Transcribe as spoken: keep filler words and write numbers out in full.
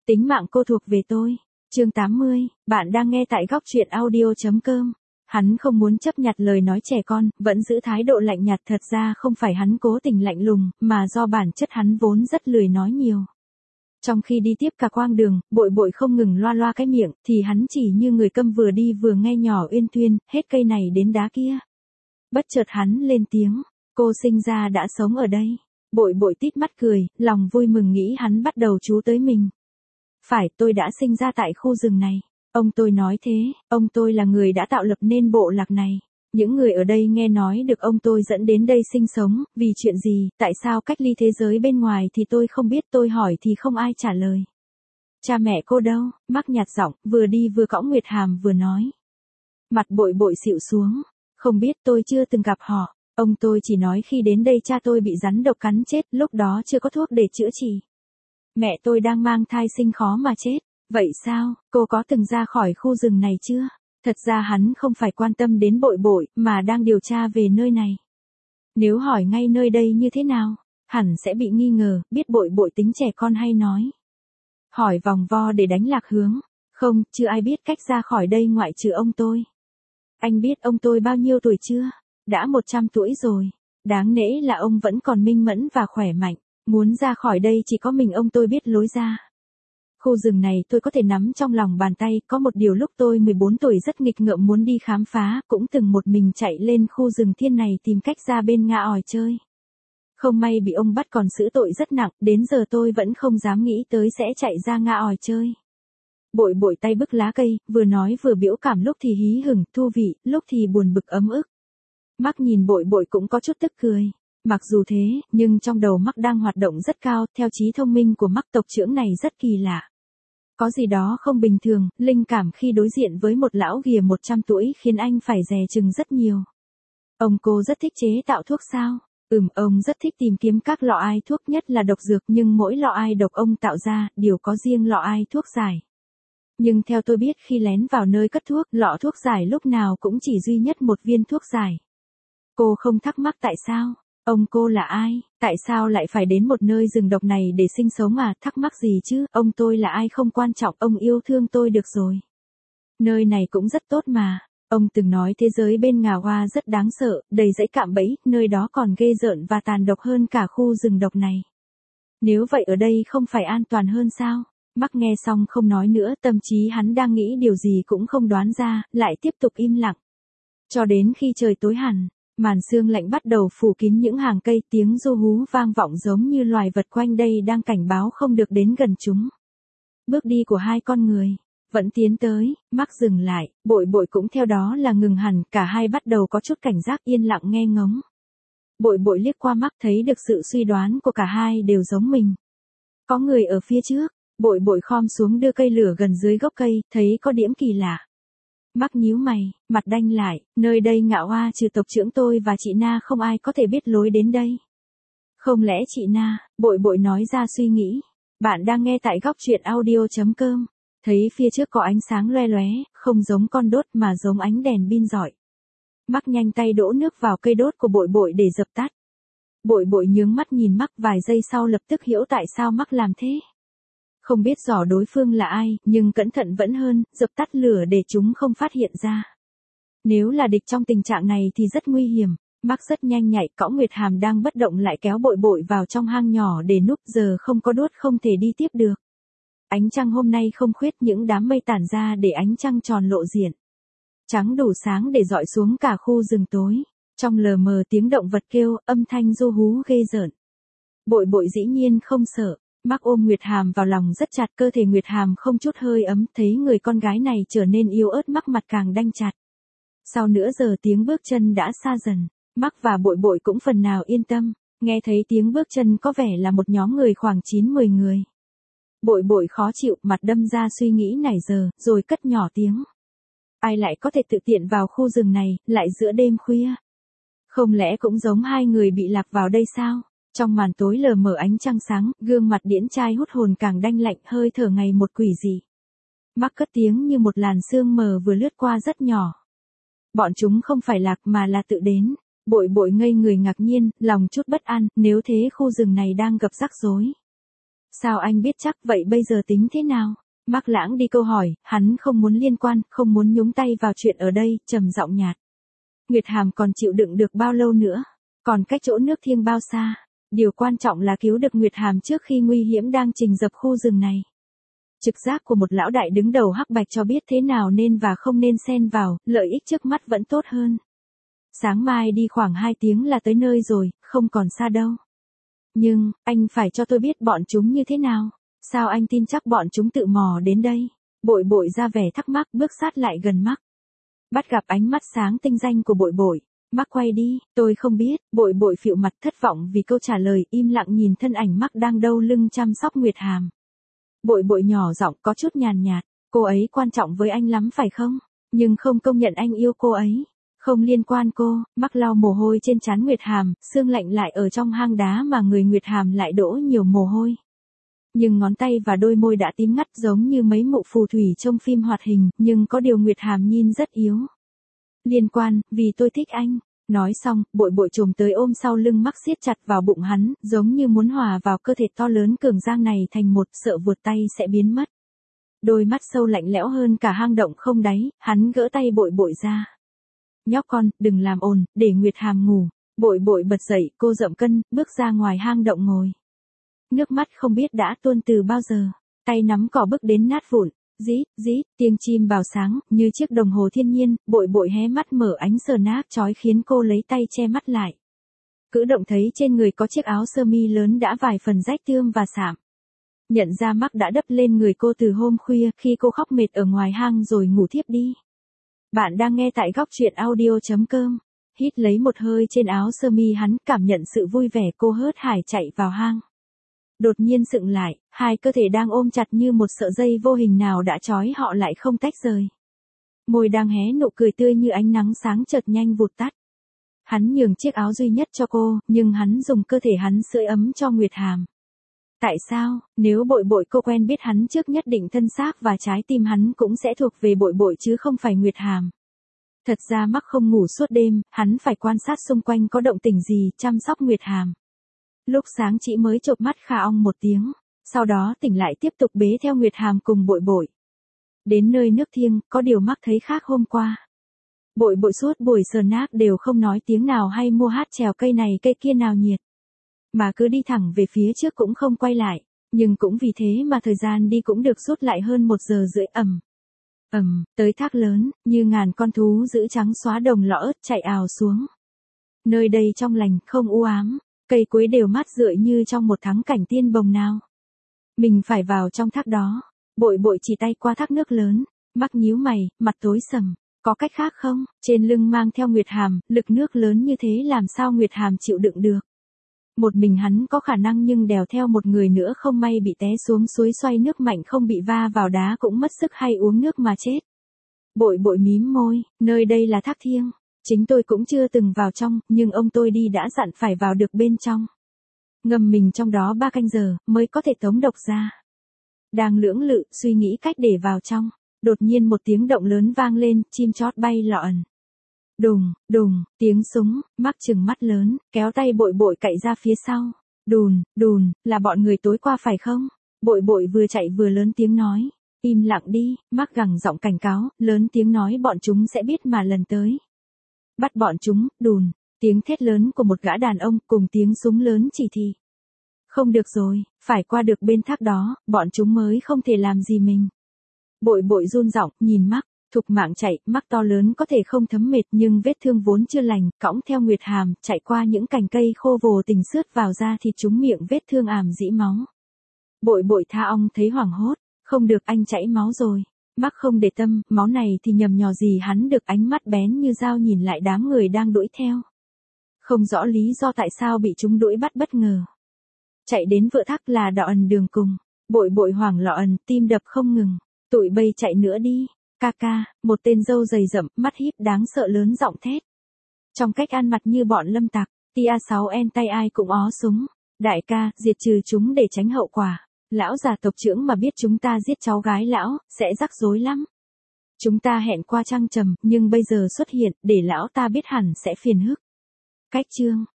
Tính mạng cô thuộc về tôi. Chương tám mươi, bạn đang nghe tại góc truyện audio chấm com. Hắn không muốn chấp nhặt lời nói trẻ con, vẫn giữ thái độ lạnh nhạt, thật ra không phải hắn cố tình lạnh lùng, mà do bản chất hắn vốn rất lười nói nhiều. Trong khi đi tiếp cả quãng đường, Bội Bội không ngừng loa loa cái miệng, thì hắn chỉ như người câm vừa đi vừa nghe nhỏ uyên thuyên, hết cây này đến đá kia. Bất chợt hắn lên tiếng, cô sinh ra đã sống ở đây. Bội Bội tít mắt cười, lòng vui mừng nghĩ hắn bắt đầu chú tới mình. Phải, tôi đã sinh ra tại khu rừng này. Ông tôi nói thế, ông tôi là người đã tạo lập nên bộ lạc này. Những người ở đây nghe nói được ông tôi dẫn đến đây sinh sống, vì chuyện gì, tại sao cách ly thế giới bên ngoài thì tôi không biết, tôi hỏi thì không ai trả lời. Cha mẹ cô đâu? Mắc nhạt giọng, vừa đi vừa cõng Nguyệt Hàm vừa nói. Mặt Bội Bội xịu xuống, không biết, tôi chưa từng gặp họ. Ông tôi chỉ nói khi đến đây cha tôi bị rắn độc cắn chết, lúc đó chưa có thuốc để chữa trị. Mẹ tôi đang mang thai sinh khó mà chết. Vậy sao, cô có từng ra khỏi khu rừng này chưa? Thật ra hắn không phải quan tâm đến Bội Bội, mà đang điều tra về nơi này. Nếu hỏi ngay nơi đây như thế nào, hẳn sẽ bị nghi ngờ, biết Bội Bội tính trẻ con hay nói. Hỏi vòng vo để đánh lạc hướng. Không, chưa ai biết cách ra khỏi đây ngoại trừ ông tôi. Anh biết ông tôi bao nhiêu tuổi chưa? Đã một trăm tuổi rồi. Đáng nể là ông vẫn còn minh mẫn và khỏe mạnh. Muốn ra khỏi đây chỉ có mình ông tôi biết lối ra. Khu rừng này tôi có thể nắm trong lòng bàn tay, có một điều lúc tôi mười bốn tuổi rất nghịch ngợm muốn đi khám phá, cũng từng một mình chạy lên khu rừng thiên này tìm cách ra bên Nga ỏi chơi. Không may bị ông bắt còn xử tội rất nặng, đến giờ tôi vẫn không dám nghĩ tới sẽ chạy ra Nga ỏi chơi. Bội Bội tay bức lá cây, vừa nói vừa biểu cảm, lúc thì hí hửng, thú vị, lúc thì buồn bực ấm ức. Mắc nhìn Bội Bội cũng có chút tức cười. Mặc dù thế, nhưng trong đầu Mắc đang hoạt động rất cao, theo trí thông minh của Mắc, tộc trưởng này rất kỳ lạ. Có gì đó không bình thường, linh cảm khi đối diện với một lão ghìa một trăm tuổi khiến anh phải dè chừng rất nhiều. Ông cô rất thích chế tạo thuốc sao? Ừm, ông rất thích tìm kiếm các lọ ai thuốc, nhất là độc dược, nhưng mỗi lọ ai độc ông tạo ra, đều có riêng lọ ai thuốc giải. Nhưng theo tôi biết khi lén vào nơi cất thuốc, lọ thuốc giải lúc nào cũng chỉ duy nhất một viên thuốc giải. Cô không thắc mắc tại sao? Ông cô là ai? Tại sao lại phải đến một nơi rừng độc này để sinh sống à? Thắc mắc gì chứ? Ông tôi là ai không quan trọng, ông yêu thương tôi được rồi. Nơi này cũng rất tốt mà. Ông từng nói thế giới bên Ngà Hoa rất đáng sợ, đầy dãy cạm bẫy, nơi đó còn ghê rợn và tàn độc hơn cả khu rừng độc này. Nếu vậy ở đây không phải an toàn hơn sao? Mắc nghe xong không nói nữa, tâm trí hắn đang nghĩ điều gì cũng không đoán ra, lại tiếp tục im lặng. Cho đến khi trời tối hẳn. Màn sương lạnh bắt đầu phủ kín những hàng cây, tiếng ru hú vang vọng giống như loài vật quanh đây đang cảnh báo không được đến gần chúng. Bước đi của hai con người vẫn tiến tới, Mắc dừng lại, Bội Bội cũng theo đó là ngừng hẳn, cả hai bắt đầu có chút cảnh giác, yên lặng nghe ngóng. Bội Bội liếc qua Mắc, thấy được sự suy đoán của cả hai đều giống mình. Có người ở phía trước. Bội Bội khom xuống đưa cây lửa gần dưới gốc cây, thấy có điểm kỳ lạ. Mắc nhíu mày, mặt đanh lại, nơi đây Ngạ Hoa trừ tộc trưởng tôi và chị Na không ai có thể biết lối đến đây. Không lẽ chị Na? Bội Bội nói ra suy nghĩ. Bạn đang nghe tại góc truyện audio chấm com. Thấy phía trước có ánh sáng loe loé, không giống con đốt mà giống ánh đèn pin rọi. Mắc nhanh tay đổ nước vào cây đốt của Bội Bội để dập tắt. Bội Bội nhướng mắt nhìn Mắc vài giây sau lập tức hiểu tại sao Mắc làm thế. Không biết rõ đối phương là ai, nhưng cẩn thận vẫn hơn, dập tắt lửa để chúng không phát hiện ra. Nếu là địch trong tình trạng này thì rất nguy hiểm. Mắc rất nhanh nhạy, cõng Nguyệt Hàm đang bất động lại kéo Bội Bội vào trong hang nhỏ để núp, giờ không có đốt không thể đi tiếp được. Ánh trăng hôm nay không khuyết, những đám mây tản ra để ánh trăng tròn lộ diện. Trắng đủ sáng để dọi xuống cả khu rừng tối. Trong lờ mờ tiếng động vật kêu, âm thanh ru hú ghê rợn. Bội Bội dĩ nhiên không sợ. Mắc ôm Nguyệt Hàm vào lòng rất chặt, cơ thể Nguyệt Hàm không chút hơi ấm, thấy người con gái này trở nên yếu ớt, Mắc mặt càng đanh chặt. Sau nửa giờ tiếng bước chân đã xa dần, Mắc và Bội Bội cũng phần nào yên tâm, nghe thấy tiếng bước chân có vẻ là một nhóm người khoảng chín mười người. Bội Bội khó chịu, mặt đâm ra suy nghĩ nảy giờ, rồi cất nhỏ tiếng. Ai lại có thể tự tiện vào khu rừng này, lại giữa đêm khuya? Không lẽ cũng giống hai người bị lạc vào đây sao? Trong màn tối lờ mờ ánh trăng sáng, gương mặt điển trai hút hồn càng đanh lạnh, hơi thở ngày một quỷ dị. Mắc cất tiếng như một làn sương mờ vừa lướt qua rất nhỏ. Bọn chúng không phải lạc mà là tự đến. Bội Bội ngây người ngạc nhiên, lòng chút bất an, nếu thế khu rừng này đang gặp rắc rối. Sao anh biết chắc, vậy bây giờ tính thế nào? Mắc lãng đi câu hỏi, hắn không muốn liên quan, không muốn nhúng tay vào chuyện ở đây, trầm giọng nhạt. Nguyệt Hàm còn chịu đựng được bao lâu nữa? Còn cách chỗ nước thiêng bao xa? Điều quan trọng là cứu được Nguyệt Hàm trước khi nguy hiểm đang trình dập khu rừng này. Trực giác của một lão đại đứng đầu hắc bạch cho biết thế nào nên và không nên xen vào, lợi ích trước mắt vẫn tốt hơn. Sáng mai đi khoảng hai tiếng là tới nơi rồi, không còn xa đâu. Nhưng, anh phải cho tôi biết bọn chúng như thế nào. Sao anh tin chắc bọn chúng tự mò đến đây? Bội bội ra vẻ thắc mắc bước sát lại gần Mắc. Bắt gặp ánh mắt sáng tinh danh của bội bội. Mắc quay đi, tôi không biết, bội bội phịu mặt thất vọng vì câu trả lời, im lặng nhìn thân ảnh Mắc đang đâu lưng chăm sóc Nguyệt Hàm. Bội bội nhỏ giọng có chút nhàn nhạt, cô ấy quan trọng với anh lắm phải không? Nhưng không công nhận anh yêu cô ấy. Không liên quan cô. Mắc lau mồ hôi trên trán Nguyệt Hàm, xương lạnh lại ở trong hang đá mà người Nguyệt Hàm lại đổ nhiều mồ hôi. Nhưng ngón tay và đôi môi đã tím ngắt giống như mấy mụ phù thủy trong phim hoạt hình, nhưng có điều Nguyệt Hàm nhìn rất yếu. Liên quan, vì tôi thích anh. Nói xong, bội bội trồm tới ôm sau lưng Mắc siết chặt vào bụng hắn, giống như muốn hòa vào cơ thể to lớn cường giang này thành một, sợ vụt tay sẽ biến mất. Đôi mắt sâu lạnh lẽo hơn cả hang động không đáy, hắn gỡ tay bội bội ra. Nhóc con, đừng làm ồn, để Nguyệt Hàm ngủ. Bội bội bật dậy, cô dậm cân, bước ra ngoài hang động ngồi. Nước mắt không biết đã tuôn từ bao giờ, tay nắm cỏ bước đến nát vụn. Dí, dí, tiếng chim bào sáng, như chiếc đồng hồ thiên nhiên, bội bội hé mắt mở ánh sờ nát chói khiến cô lấy tay che mắt lại. Cử động thấy trên người có chiếc áo sơ mi lớn đã vài phần rách tươm và sạm. Nhận ra Mắc đã đắp lên người cô từ hôm khuya khi cô khóc mệt ở ngoài hang rồi ngủ thiếp đi. Bạn đang nghe tại góc truyện audio chấm com. Hít lấy một hơi trên áo sơ mi hắn, cảm nhận sự vui vẻ, cô hớt hải chạy vào hang. Đột nhiên sững lại, hai cơ thể đang ôm chặt như một sợi dây vô hình nào đã trói họ lại không tách rời. Môi đang hé nụ cười tươi như ánh nắng sáng chợt nhanh vụt tắt. Hắn nhường chiếc áo duy nhất cho cô, nhưng hắn dùng cơ thể hắn sưởi ấm cho Nguyệt Hàm. Tại sao, nếu bội bội cô quen biết hắn trước nhất định thân xác và trái tim hắn cũng sẽ thuộc về bội bội chứ không phải Nguyệt Hàm. Thật ra Mắc không ngủ suốt đêm, hắn phải quan sát xung quanh có động tĩnh gì, chăm sóc Nguyệt Hàm. Lúc sáng chị mới chộp mắt khà ong một tiếng, sau đó tỉnh lại tiếp tục bế theo Nguyệt Hàm cùng bội bội. Đến nơi nước thiêng, có điều Mắc thấy khác hôm qua. Bội bội suốt buổi sờ nát đều không nói tiếng nào hay mua hát trèo cây này cây kia nào nhiệt. Mà cứ đi thẳng về phía trước cũng không quay lại, nhưng cũng vì thế mà thời gian đi cũng được rút lại hơn một giờ rưỡi ầm. Ầm, tới thác lớn, như ngàn con thú dữ trắng xóa đồng lõ ớt chạy ào xuống. Nơi đây trong lành, không u ám. Cây cối đều mát rượi như trong một thắng cảnh tiên bồng nào. Mình phải vào trong thác đó. Bội bội chỉ tay qua thác nước lớn. Mắc nhíu mày, mặt tối sầm. Có cách khác không? Trên lưng mang theo Nguyệt Hàm, lực nước lớn như thế làm sao Nguyệt Hàm chịu đựng được? Một mình hắn có khả năng nhưng đèo theo một người nữa không may bị té xuống suối xoay nước mạnh không bị va vào đá cũng mất sức hay uống nước mà chết. Bội bội mím môi, nơi đây là thác thiêng. Chính tôi cũng chưa từng vào trong, nhưng ông tôi đi đã dặn phải vào được bên trong. Ngâm mình trong đó ba canh giờ, mới có thể tống độc ra. Đang lưỡng lự, suy nghĩ cách để vào trong. Đột nhiên một tiếng động lớn vang lên, chim chót bay lọn. Đùng, đùng, tiếng súng, Mắc trừng mắt lớn, kéo tay bội bội cậy ra phía sau. Đùn, đùn, là bọn người tối qua phải không? Bội bội vừa chạy vừa lớn tiếng nói. Im lặng đi, Mắc gằn giọng cảnh cáo, lớn tiếng nói bọn chúng sẽ biết mà lần tới. Bắt bọn chúng, đùn, tiếng thét lớn của một gã đàn ông cùng tiếng súng lớn chỉ thị. Không được rồi, phải qua được bên thác đó, bọn chúng mới không thể làm gì mình. Bội bội run giọng, nhìn Mắc, thục mạng chạy, Mắc to lớn có thể không thấm mệt nhưng vết thương vốn chưa lành, cõng theo Nguyệt Hàm, chạy qua những cành cây khô vồ tình sướt vào da thịt chúng miệng vết thương ảm dĩ máu. Bội bội tha ong thấy hoảng hốt, không được anh chảy máu rồi. Mắc không để tâm, máu này thì nhầm nhò gì hắn được, ánh mắt bén như dao nhìn lại đám người đang đuổi theo. Không rõ lý do tại sao bị chúng đuổi bắt bất ngờ. Chạy đến vựa thác là đọ ẩn đường cùng, bội bội hoảng loạn, tim đập không ngừng. Tụi bay chạy nữa đi, ca ca, một tên râu dày rậm, mắt híp đáng sợ lớn giọng thét. Trong cách ăn mặc như bọn lâm tặc, tia sáu en tay ai cũng ó súng. Đại ca, diệt trừ chúng để tránh hậu quả. Lão già tộc trưởng mà biết chúng ta giết cháu gái lão, sẽ rắc rối lắm. Chúng ta hẹn qua trăng trầm, nhưng bây giờ xuất hiện, để lão ta biết hẳn sẽ phiền hức. Cách chương,